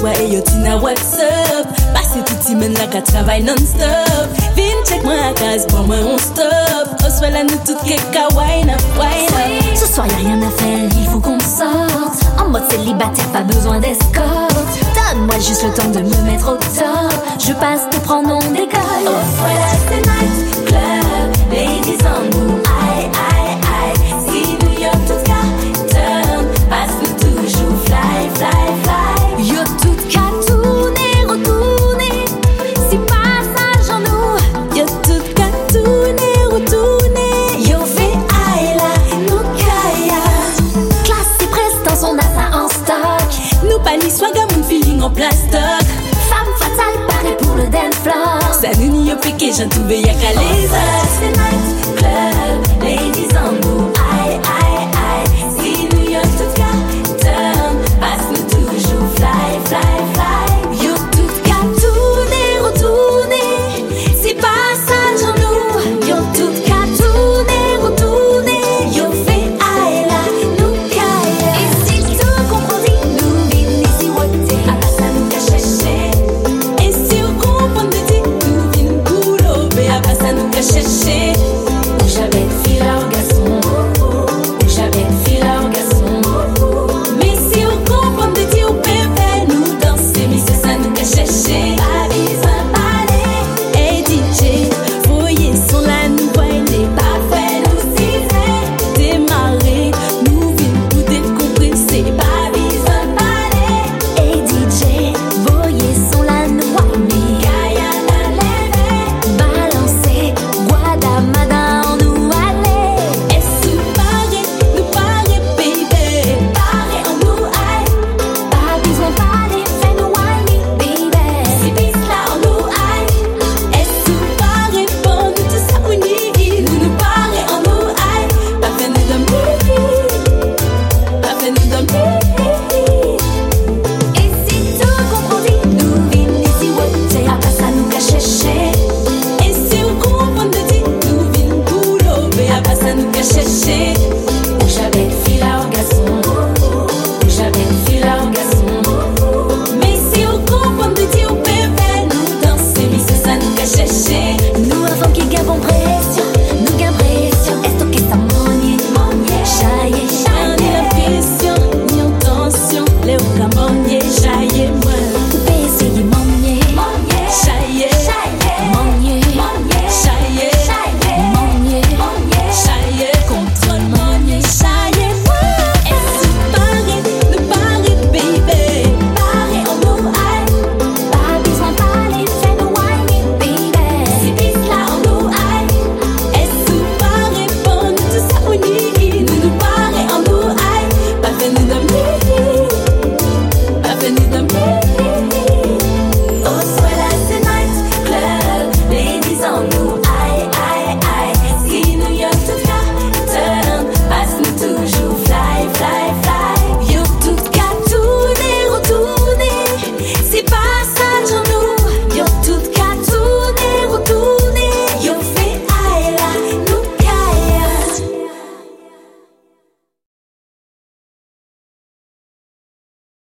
toi et yo tina what's up. Passe tout semaine là qu'à travail non-stop. Vin check moi à case pour moi on stop. On soit là nous toutes qu'à wine up, wine up. Ce soir y'a rien à faire, il faut qu'on sorte. En mode célibataire, pas besoin d'escorte. Donne-moi juste le temps de me mettre au top. Je passe te prendre, on décolle. Oh voilà c'est night club, ladies on move. Aïe aïe aïe, si New York tout cartonne, parce que toujours fly fly fly. Yo tout qu'à tourner, retourner. Si passage en nous. Yo tout qu'à tourner, retourner. Yo fait aïe là, nous kaya. Classe et prestance, on a ça en stock. Nous pas ni swag à mon feeling en plastoc. Femme fatale, parée pour le dance floor. Ça nous n'y a piqué, j'en trouvais y'a qu'à les c'est night.